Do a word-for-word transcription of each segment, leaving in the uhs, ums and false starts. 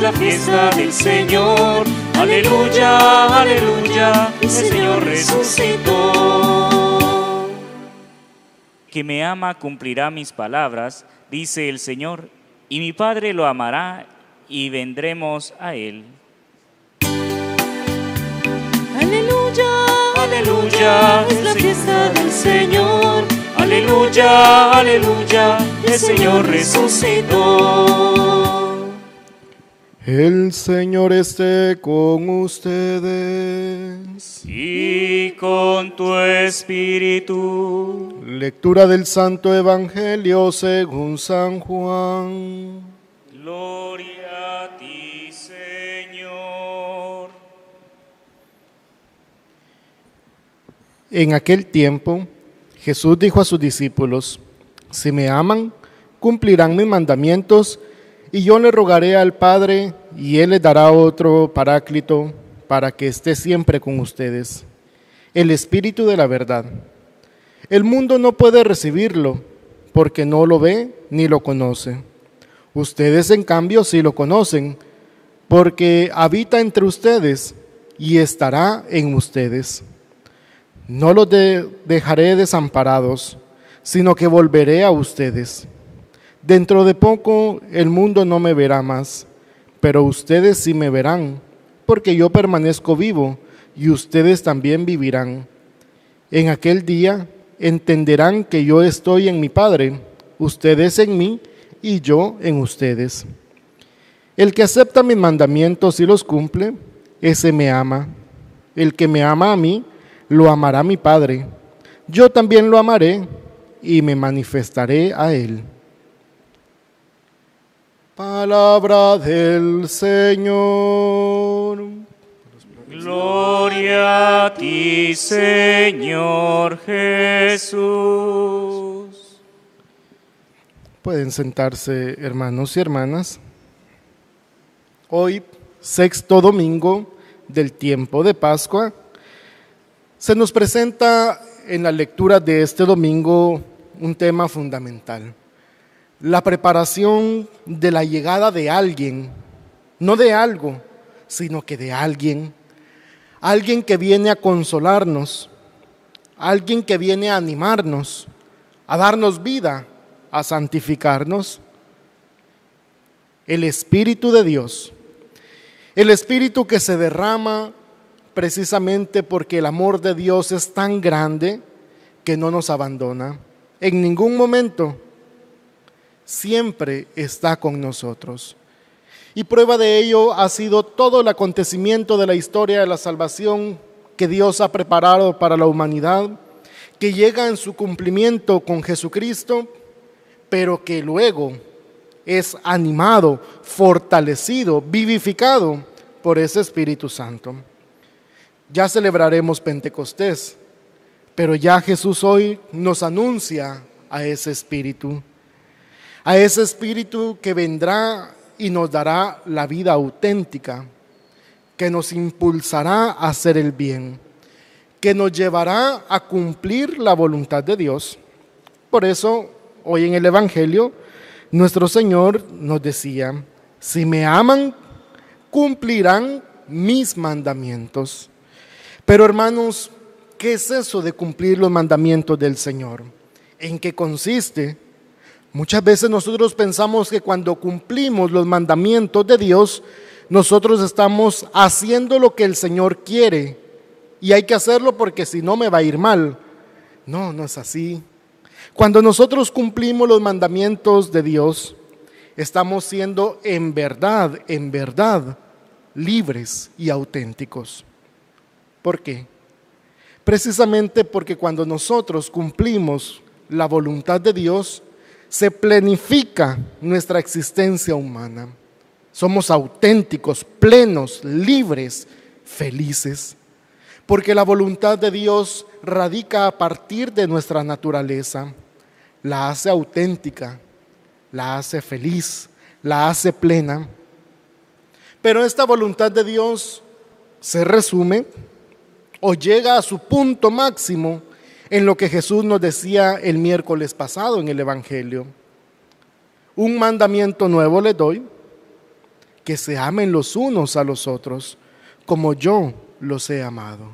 la fiesta del Señor. Aleluya, aleluya, el Señor resucitó. Que me ama cumplirá mis palabras, dice el Señor, y mi Padre lo amará y vendremos a Él. Aleluya, aleluya, es la fiesta del Señor. Aleluya, aleluya, el Señor resucitó. El Señor esté con ustedes. Y con tu espíritu. Lectura del Santo Evangelio según San Juan. Gloria a ti, Señor. En aquel tiempo, Jesús dijo a sus discípulos: si me aman, cumplirán mis mandamientos, y yo le rogaré al Padre, y Él les dará otro Paráclito, para que esté siempre con ustedes, el Espíritu de la verdad. El mundo no puede recibirlo, porque no lo ve ni lo conoce. Ustedes, en cambio, sí lo conocen, porque habita entre ustedes y estará en ustedes. No los de- dejaré desamparados, sino que volveré a ustedes. Dentro de poco el mundo no me verá más, pero ustedes sí me verán, porque yo permanezco vivo y ustedes también vivirán. En aquel día entenderán que yo estoy en mi Padre, ustedes en mí y yo en ustedes. El que acepta mis mandamientos y los cumple, ese me ama. El que me ama a mí, lo amará mi Padre. Yo también lo amaré y me manifestaré a él. Palabra del Señor. Gloria a ti, Señor Jesús. Pueden sentarse, hermanos y hermanas. Hoy, sexto domingo del tiempo de Pascua, se nos presenta en la lectura de este domingo un tema fundamental: la preparación de la llegada de alguien, no de algo, sino que de alguien, alguien que viene a consolarnos, alguien que viene a animarnos, a darnos vida, a santificarnos. El Espíritu de Dios, el Espíritu que se derrama precisamente porque el amor de Dios es tan grande que no nos abandona en ningún momento. Siempre está con nosotros. Y prueba de ello ha sido todo el acontecimiento de la historia de la salvación que Dios ha preparado para la humanidad, que llega en su cumplimiento con Jesucristo, pero que luego es animado, fortalecido, vivificado por ese Espíritu Santo. Ya celebraremos Pentecostés, pero ya Jesús hoy nos anuncia a ese Espíritu, a ese Espíritu que vendrá y nos dará la vida auténtica, que nos impulsará a hacer el bien, que nos llevará a cumplir la voluntad de Dios. Por eso, hoy en el Evangelio, nuestro Señor nos decía: si me aman, cumplirán mis mandamientos. Pero, hermanos, ¿qué es eso de cumplir los mandamientos del Señor? ¿En qué consiste? Muchas veces nosotros pensamos que cuando cumplimos los mandamientos de Dios, nosotros estamos haciendo lo que el Señor quiere y hay que hacerlo porque si no me va a ir mal. No, no es así. Cuando nosotros cumplimos los mandamientos de Dios, estamos siendo en verdad, en verdad, libres y auténticos. ¿Por qué? Precisamente porque cuando nosotros cumplimos la voluntad de Dios, se planifica nuestra existencia humana. Somos auténticos, plenos, libres, felices, porque la voluntad de Dios radica a partir de nuestra naturaleza, la hace auténtica, la hace feliz, la hace plena. Pero esta voluntad de Dios se resume o llega a su punto máximo en lo que Jesús nos decía el miércoles pasado en el Evangelio. Un mandamiento nuevo les doy, que se amen los unos a los otros, como yo los he amado.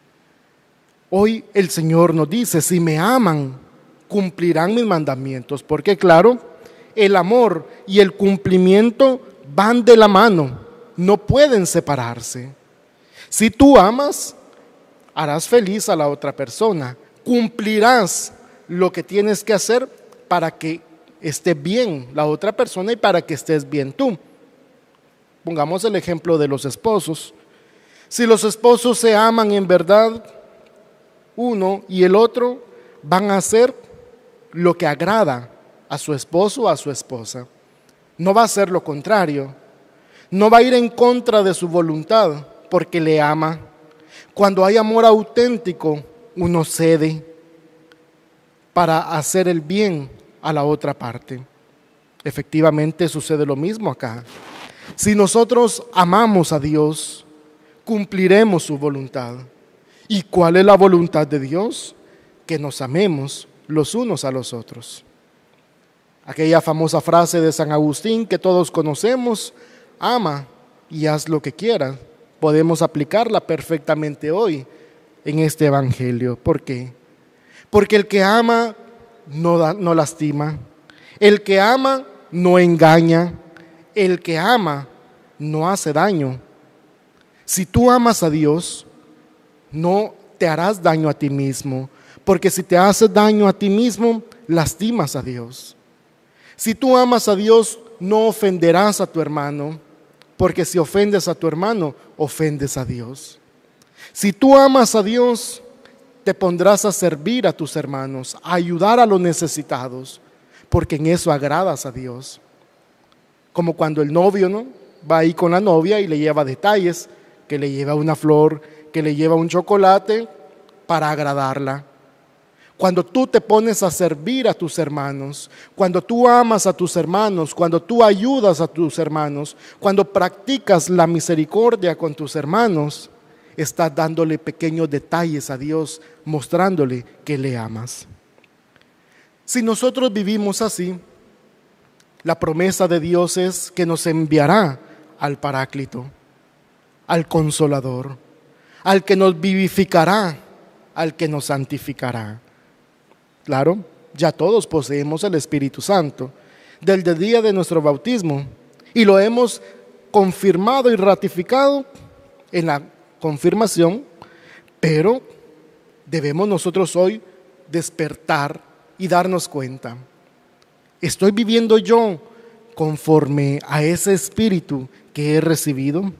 Hoy el Señor nos dice, si me aman, cumplirán mis mandamientos, porque claro, el amor y el cumplimiento van de la mano, no pueden separarse. Si tú amas, harás feliz a la otra persona, cumplirás lo que tienes que hacer para que esté bien la otra persona y para que estés bien tú. Pongamos el ejemplo de los esposos. Si los esposos se aman en verdad, uno y el otro van a hacer lo que agrada a su esposo o a su esposa. No va a ser lo contrario. No va a ir en contra de su voluntad porque le ama. Cuando hay amor auténtico, uno cede para hacer el bien a la otra parte. Efectivamente sucede lo mismo acá. Si nosotros amamos a Dios, cumpliremos su voluntad. ¿Y cuál es la voluntad de Dios? Que nos amemos los unos a los otros. Aquella famosa frase de San Agustín que todos conocemos, ama y haz lo que quieras, podemos aplicarla perfectamente hoy en este evangelio. ¿Por qué? Porque el que ama no, da, no lastima, el que ama no engaña, el que ama no hace daño. Si tú amas a Dios, no te harás daño a ti mismo, porque si te haces daño a ti mismo, lastimas a Dios. Si tú amas a Dios, no ofenderás a tu hermano, porque si ofendes a tu hermano, ofendes a Dios. Si tú amas a Dios, te pondrás a servir a tus hermanos, a ayudar a los necesitados, porque en eso agradas a Dios. Como cuando el novio, ¿no?, va ahí con la novia y le lleva detalles, que le lleva una flor, que le lleva un chocolate para agradarla. Cuando tú te pones a servir a tus hermanos, cuando tú amas a tus hermanos, cuando tú ayudas a tus hermanos, cuando practicas la misericordia con tus hermanos, estás dándole pequeños detalles a Dios, mostrándole que le amas. Si nosotros vivimos así, la promesa de Dios es que nos enviará al Paráclito, al Consolador, al que nos vivificará, al que nos santificará. Claro, ya todos poseemos el Espíritu Santo desde el día de nuestro bautismo y lo hemos confirmado y ratificado en la confirmación, pero debemos nosotros hoy despertar y darnos cuenta. ¿Estoy viviendo yo conforme a ese Espíritu que he recibido?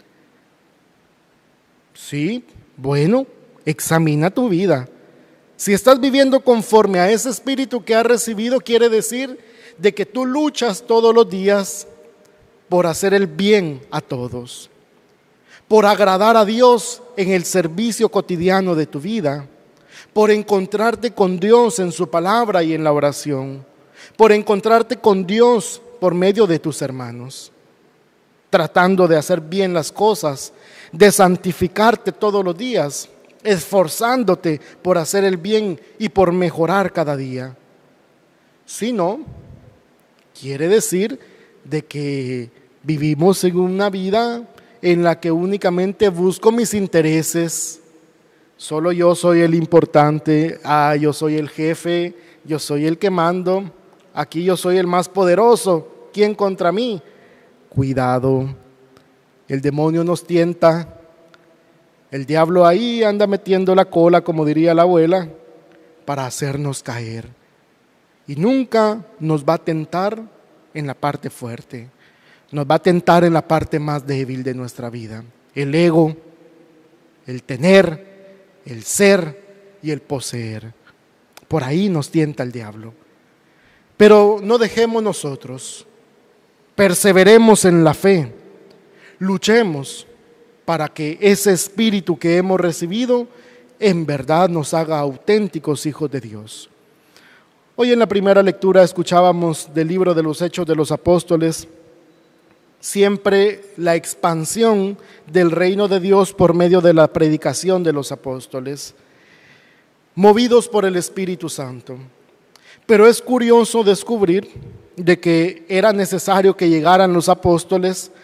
Sí, bueno, examina tu vida. Si estás viviendo conforme a ese Espíritu que has recibido, quiere decir de que tú luchas todos los días por hacer el bien a todos, por agradar a Dios en el servicio cotidiano de tu vida, por encontrarte con Dios en su palabra y en la oración, por encontrarte con Dios por medio de tus hermanos, tratando de hacer bien las cosas, de santificarte todos los días, esforzándote por hacer el bien y por mejorar cada día. Si no, quiere decir de que vivimos en una vida en la que únicamente busco mis intereses. Solo yo soy el importante, ah, yo soy el jefe, yo soy el que mando, aquí yo soy el más poderoso, ¿quién contra mí? Cuidado, el demonio nos tienta. El diablo ahí anda metiendo la cola, como diría la abuela, para hacernos caer. Y nunca nos va a tentar en la parte fuerte. Nos va a tentar en la parte más débil de nuestra vida. El ego, el tener, el ser y el poseer. Por ahí nos tienta el diablo. Pero no dejemos nosotros. Perseveremos en la fe. Luchemos para que ese espíritu que hemos recibido en verdad nos haga auténticos hijos de Dios. Hoy en la primera lectura escuchábamos del libro de los Hechos de los Apóstoles siempre la expansión del reino de Dios por medio de la predicación de los apóstoles, movidos por el Espíritu Santo. Pero es curioso descubrir de que era necesario que llegaran los apóstoles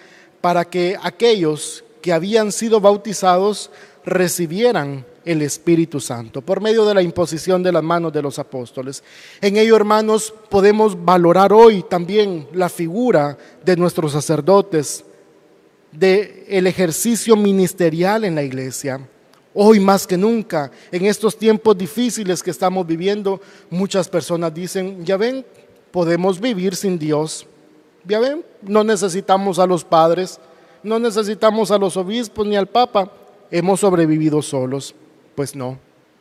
para que aquellos que habían sido bautizados recibieran el Espíritu Santo por medio de la imposición de las manos de los apóstoles. En ello, hermanos, podemos valorar hoy también la figura de nuestros sacerdotes, del ejercicio ministerial en la iglesia. Hoy más que nunca, en estos tiempos difíciles que estamos viviendo, muchas personas dicen, ya ven, podemos vivir sin Dios. Ya ven, no necesitamos a los padres, no necesitamos a los obispos ni al Papa, hemos sobrevivido solos. Pues no.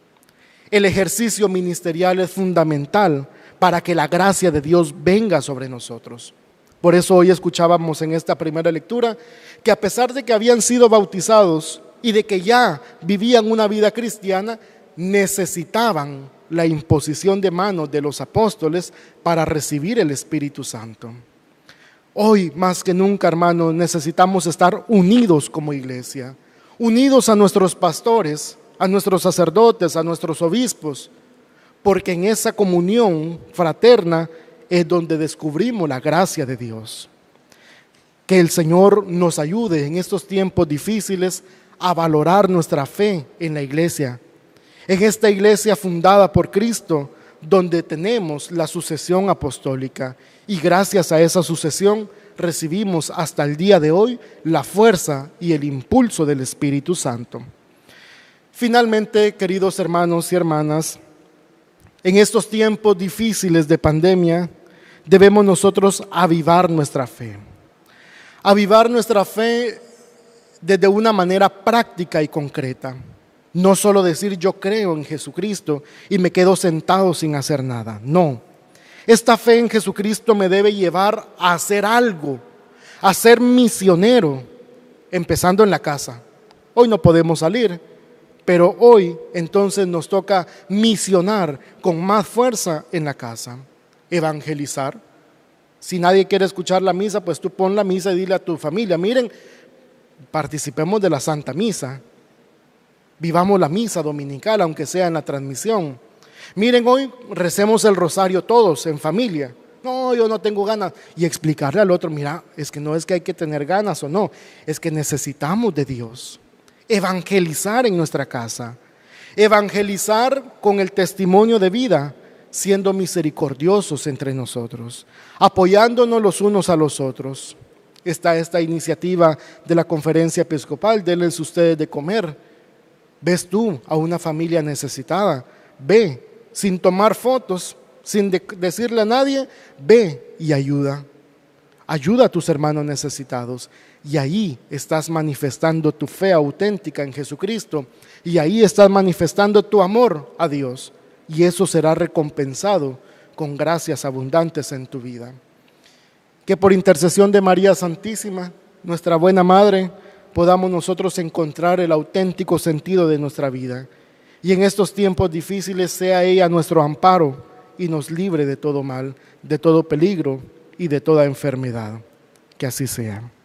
El ejercicio ministerial es fundamental para que la gracia de Dios venga sobre nosotros. Por eso hoy escuchábamos en esta primera lectura que a pesar de que habían sido bautizados y de que ya vivían una vida cristiana, necesitaban la imposición de manos de los apóstoles para recibir el Espíritu Santo. Hoy más que nunca, hermanos, necesitamos estar unidos como iglesia, unidos a nuestros pastores, a nuestros sacerdotes, a nuestros obispos, porque en esa comunión fraterna es donde descubrimos la gracia de Dios. Que el Señor nos ayude en estos tiempos difíciles a valorar nuestra fe en la iglesia, en esta iglesia fundada por Cristo, donde tenemos la sucesión apostólica, y gracias a esa sucesión recibimos hasta el día de hoy la fuerza y el impulso del Espíritu Santo. Finalmente, queridos hermanos y hermanas, en estos tiempos difíciles de pandemia, debemos nosotros avivar nuestra fe. Avivar nuestra fe desde una manera práctica y concreta. No solo decir yo creo en Jesucristo y me quedo sentado sin hacer nada. No. Esta fe en Jesucristo me debe llevar a hacer algo, a ser misionero, empezando en la casa. Hoy no podemos salir, pero hoy entonces nos toca misionar con más fuerza en la casa, evangelizar. Si nadie quiere escuchar la misa, pues tú pon la misa y dile a tu familia, miren, participemos de la Santa Misa, vivamos la misa dominical, aunque sea en la transmisión. Miren, hoy recemos el rosario todos en familia. No, yo no tengo ganas. Y explicarle al otro, mira, es que no es que hay que tener ganas o no, es que necesitamos de Dios. Evangelizar en nuestra casa, evangelizar con el testimonio de vida, siendo misericordiosos entre nosotros, apoyándonos los unos a los otros. Está esta iniciativa de la Conferencia Episcopal, denles ustedes de comer. Ves tú a una familia necesitada, ve, sin tomar fotos, sin de- decirle a nadie, ve y ayuda. Ayuda a tus hermanos necesitados. Y ahí estás manifestando tu fe auténtica en Jesucristo. Y ahí estás manifestando tu amor a Dios. Y eso será recompensado con gracias abundantes en tu vida. Que por intercesión de María Santísima, nuestra buena Madre, podamos nosotros encontrar el auténtico sentido de nuestra vida. Y en estos tiempos difíciles sea ella nuestro amparo y nos libre de todo mal, de todo peligro y de toda enfermedad. Que así sea.